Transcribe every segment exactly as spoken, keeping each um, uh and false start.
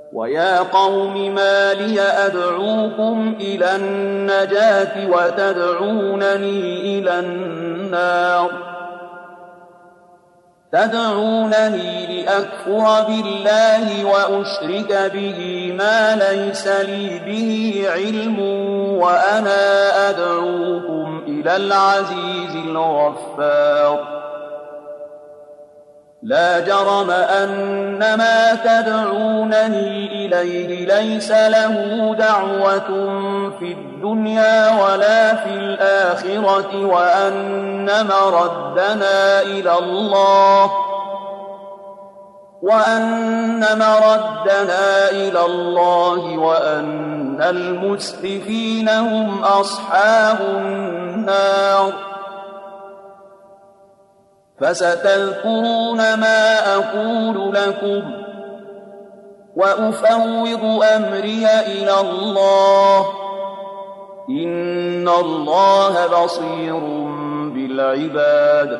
ويا قوم ما لي أدعوكم إلى النجاة وتدعونني إلى النار تدعونني لأكفر بالله وأشرك به ما ليس لي به علم وأنا أدعوكم إلى العزيز الغفار لا جرم أن ما تدعونني إليه ليس له دعوة في الدنيا ولا في الآخرة وأن مردنا إلى الله وأن مردنا إلى الله وأن المسرفين هم أصحاب النار فستذكرون ما أقول لكم وأفوض أمري إلى الله إن الله بصير بالعباد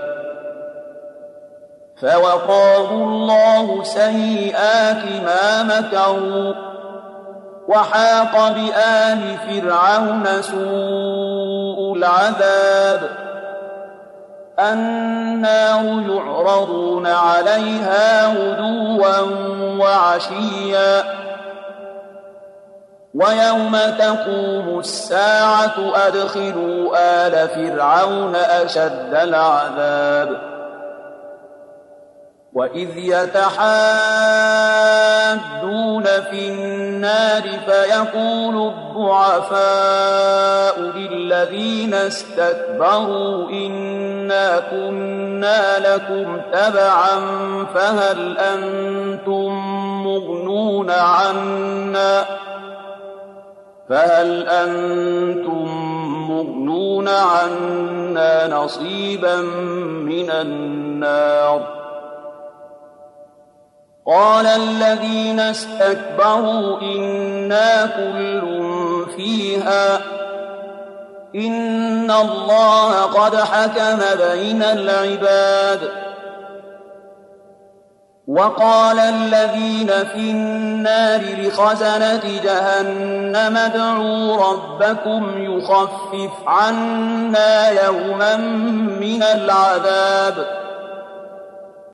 فوقاه الله سيئات ما مكروا وحاق بآل فرعون سوء العذاب النار يعرضون عليها غدوا وعشيا ويوم تقوم الساعة أدخلوا آل فرعون أشد العذاب وإذ يتحاجون في النار فيقول الضعفاء للذين استكبروا إنا كنا لكم تبعا فهل أنتم مغنون عنا فهل أنتم مغنون عنا نصيبا من النار قال الذين استكبروا إنا كل فيها إن الله قد حكم بين العباد وقال الذين في النار لخزنة جهنم ادعوا ربكم يخفف عنا يوما من العذاب